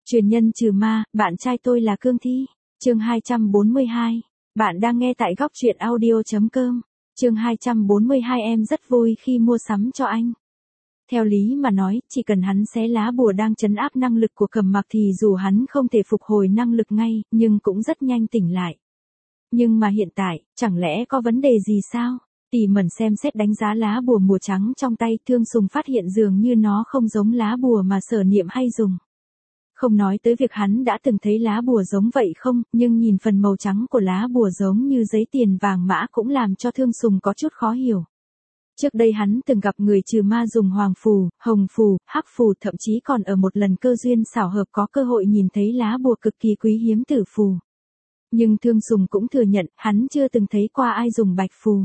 Truyền nhân trừ ma, bạn trai tôi là Cương Thi. Chương 242. Bạn đang nghe tại góc truyện audio.com. Chương 242. Em rất vui khi mua sắm cho anh. Theo lý mà nói, chỉ cần hắn xé lá bùa đang trấn áp năng lực của Cầm Mặc thì dù hắn không thể phục hồi năng lực ngay, nhưng cũng rất nhanh tỉnh lại. Nhưng mà hiện tại, chẳng lẽ có vấn đề gì sao? Tỉ mẩn xem xét đánh giá lá bùa mùa trắng trong tay, Thương Sùng phát hiện dường như nó không giống lá bùa mà Sở Niệm hay dùng. Không nói tới việc hắn đã từng thấy lá bùa giống vậy không, nhưng nhìn phần màu trắng của lá bùa giống như giấy tiền vàng mã cũng làm cho Thương Sùng có chút khó hiểu. Trước đây hắn từng gặp người trừ ma dùng hoàng phù, hồng phù, hắc phù, thậm chí còn ở một lần cơ duyên xảo hợp có cơ hội nhìn thấy lá bùa cực kỳ quý hiếm tử phù. Nhưng Thương Sùng cũng thừa nhận hắn chưa từng thấy qua ai dùng bạch phù.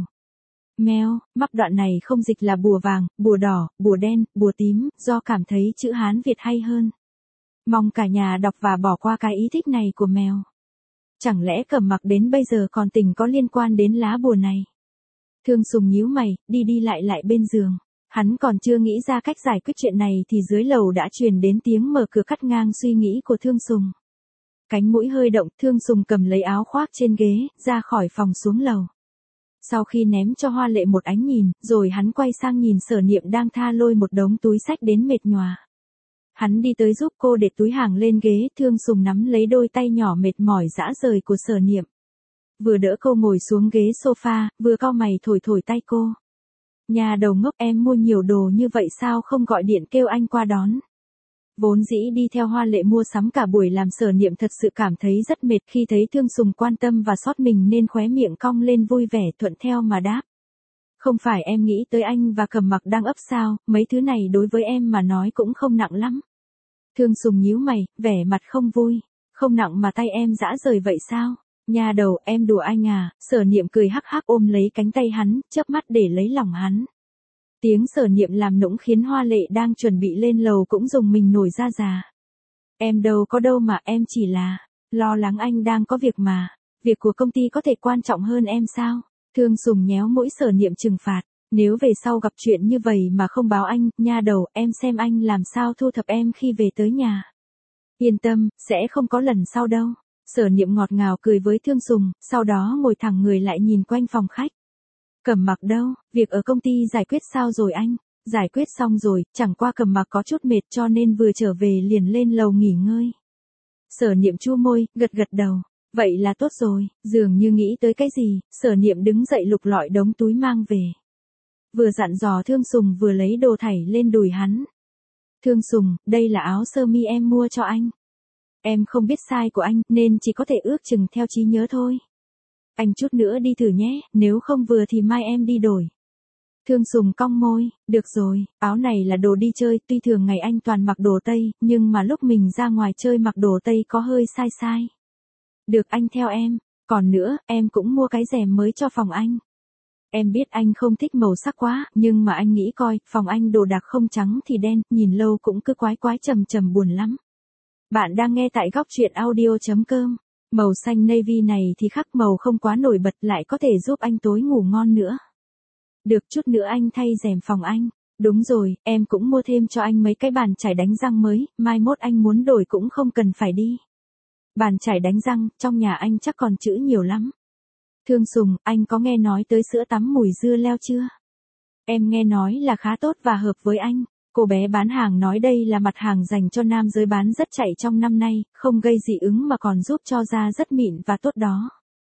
Mèo, mắc đoạn này không dịch là bùa vàng, bùa đỏ, bùa đen, bùa tím, do cảm thấy chữ Hán Việt hay hơn. Mong cả nhà đọc và bỏ qua cái ý thích này của mèo. Chẳng lẽ Cầm Mặc đến bây giờ còn tình có liên quan đến lá bùa này? Thương Sùng nhíu mày, đi lại bên giường. Hắn còn chưa nghĩ ra cách giải quyết chuyện này thì dưới lầu đã truyền đến tiếng mở cửa cắt ngang suy nghĩ của Thương Sùng. Cánh mũi hơi động, Thương Sùng cầm lấy áo khoác trên ghế, ra khỏi phòng xuống lầu. Sau khi ném cho Hoa Lệ một ánh nhìn, rồi hắn quay sang nhìn Sở Niệm đang tha lôi một đống túi xách đến mệt nhòa. Hắn đi tới giúp cô để túi hàng lên ghế, Thương Sùng nắm lấy đôi tay nhỏ mệt mỏi rã rời của Sở Niệm. Vừa đỡ cô ngồi xuống ghế sofa, vừa cau mày thổi tay cô. Nhà đầu ngốc, em mua nhiều đồ như vậy sao không gọi điện kêu anh qua đón. Vốn dĩ đi theo Hoa Lệ mua sắm cả buổi làm Sở Niệm thật sự cảm thấy rất mệt, khi thấy Thương Sùng quan tâm và xót mình nên khóe miệng cong lên vui vẻ thuận theo mà đáp. Không phải em nghĩ tới anh và Cầm Mặc đang ấp sao, mấy thứ này đối với em mà nói cũng không nặng lắm. Thương Sùng nhíu mày, vẻ mặt không vui. Không nặng mà tay em rã rời vậy sao? Nhà đầu, em đùa anh à? Sở Niệm cười hắc hắc ôm lấy cánh tay hắn, chớp mắt để lấy lòng hắn. Tiếng Sở Niệm làm nũng khiến Hoa Lệ đang chuẩn bị lên lầu cũng rùng mình nổi da gà. Em đâu có đâu mà, em chỉ là lo lắng anh đang có việc mà. Việc của công ty có thể quan trọng hơn em sao? Thương Sùng nhéo mũi Sở Niệm trừng phạt. Nếu về sau gặp chuyện như vậy mà không báo anh, nha đầu, em xem anh làm sao thu thập em khi về tới nhà. Yên tâm, sẽ không có lần sau đâu. Sở Niệm ngọt ngào cười với Thương Sùng, sau đó ngồi thẳng người lại nhìn quanh phòng khách. Cầm Mặc đâu, việc ở công ty giải quyết sao rồi anh? Giải quyết xong rồi, chẳng qua Cầm Mặc có chút mệt cho nên vừa trở về liền lên lầu nghỉ ngơi. Sở Niệm chu môi, gật đầu. Vậy là tốt rồi, dường như nghĩ tới cái gì, Sở Niệm đứng dậy lục lọi đống túi mang về. Vừa dặn dò Thương Sùng vừa lấy đồ thảy lên đùi hắn. Thương Sùng, đây là áo sơ mi em mua cho anh. Em không biết size của anh, nên chỉ có thể ước chừng theo trí nhớ thôi. Anh chút nữa đi thử nhé, nếu không vừa thì mai em đi đổi. Thương Sùng cong môi, được rồi, áo này là đồ đi chơi, tuy thường ngày anh toàn mặc đồ Tây, nhưng mà lúc mình ra ngoài chơi mặc đồ Tây có hơi sai. Được, anh theo em, còn nữa, em cũng mua cái rèm mới cho phòng anh. Em biết anh không thích màu sắc quá, nhưng mà anh nghĩ coi, phòng anh đồ đạc không trắng thì đen, nhìn lâu cũng cứ quái trầm buồn lắm. Bạn đang nghe tại góc truyện audio.com. Màu xanh navy này thì khác, màu không quá nổi bật lại có thể giúp anh tối ngủ ngon nữa. Được, chút nữa anh thay rèm phòng anh. Đúng rồi, em cũng mua thêm cho anh mấy cái bàn chải đánh răng mới, mai mốt anh muốn đổi cũng không cần phải đi. Bàn chải đánh răng, trong nhà anh chắc còn chữ nhiều lắm. Thương Sùng, anh có nghe nói tới sữa tắm mùi dưa leo chưa? Em nghe nói là khá tốt và hợp với anh. Cô bé bán hàng nói đây là mặt hàng dành cho nam giới bán rất chạy trong năm nay, không gây dị ứng mà còn giúp cho da rất mịn và tốt đó.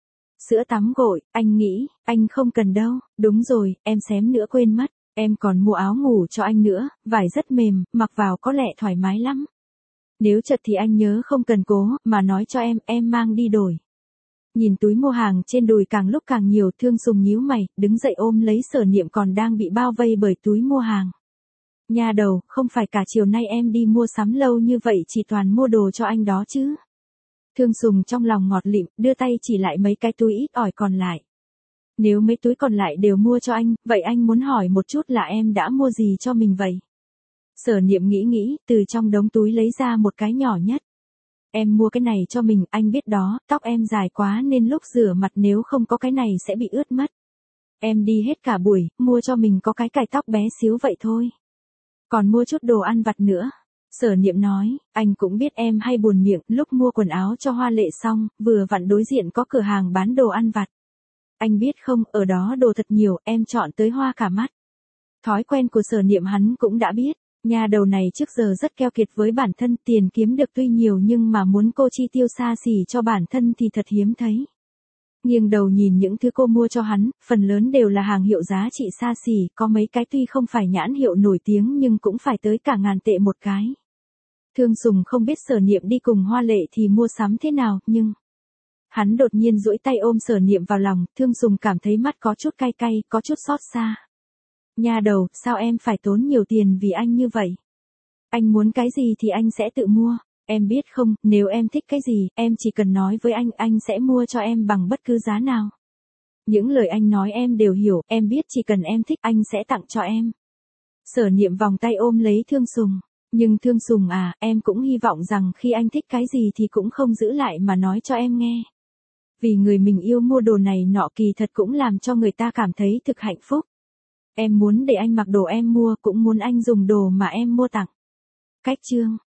Sữa tắm gội, anh nghĩ, anh không cần đâu. Đúng rồi, em xém nữa quên mất. Em còn mua áo ngủ cho anh nữa, vải rất mềm, mặc vào có lẽ thoải mái lắm. Nếu chật thì anh nhớ không cần cố, mà nói cho em mang đi đổi. Nhìn túi mua hàng trên đùi càng lúc càng nhiều, Thương Sùng nhíu mày, đứng dậy ôm lấy Sở Niệm còn đang bị bao vây bởi túi mua hàng. Nhà đầu, không phải cả chiều nay em đi mua sắm lâu như vậy chỉ toàn mua đồ cho anh đó chứ. Thương Sùng trong lòng ngọt lịm, đưa tay chỉ lại mấy cái túi ít ỏi còn lại. Nếu mấy túi còn lại đều mua cho anh, vậy anh muốn hỏi một chút là em đã mua gì cho mình vậy? Sở Niệm nghĩ, từ trong đống túi lấy ra một cái nhỏ nhất. Em mua cái này cho mình, anh biết đó, tóc em dài quá nên lúc rửa mặt nếu không có cái này sẽ bị ướt mất. Em đi hết cả buổi, mua cho mình có cái cài tóc bé xíu vậy thôi. Còn mua chút đồ ăn vặt nữa. Sở Niệm nói, anh cũng biết em hay buồn miệng, lúc mua quần áo cho Hoa Lệ xong, vừa vặn đối diện có cửa hàng bán đồ ăn vặt. Anh biết không, ở đó đồ thật nhiều, em chọn tới hoa cả mắt. Thói quen của Sở Niệm hắn cũng đã biết, nhà đầu này trước giờ rất keo kiệt với bản thân, tiền kiếm được tuy nhiều nhưng mà muốn cô chi tiêu xa xỉ cho bản thân thì thật hiếm thấy. Nghiêng đầu nhìn những thứ cô mua cho hắn, phần lớn đều là hàng hiệu giá trị xa xỉ, có mấy cái tuy không phải nhãn hiệu nổi tiếng nhưng cũng phải tới cả ngàn tệ một cái. Thương Sùng không biết Sở Niệm đi cùng Hoa Lệ thì mua sắm thế nào, nhưng hắn đột nhiên duỗi tay ôm Sở Niệm vào lòng, Thương Sùng cảm thấy mắt có chút cay cay, có chút xót xa. Nha đầu, sao em phải tốn nhiều tiền vì anh như vậy? Anh muốn cái gì thì anh sẽ tự mua, em biết không, nếu em thích cái gì, em chỉ cần nói với anh sẽ mua cho em bằng bất cứ giá nào. Những lời anh nói em đều hiểu, em biết chỉ cần em thích anh sẽ tặng cho em. Sở Niệm vòng tay ôm lấy Thương Sùng, nhưng Thương Sùng à, em cũng hy vọng rằng khi anh thích cái gì thì cũng không giữ lại mà nói cho em nghe. Vì người mình yêu mua đồ này nọ kỳ thật cũng làm cho người ta cảm thấy thực hạnh phúc. Em muốn để anh mặc đồ em mua, cũng muốn anh dùng đồ mà em mua tặng. Cách chương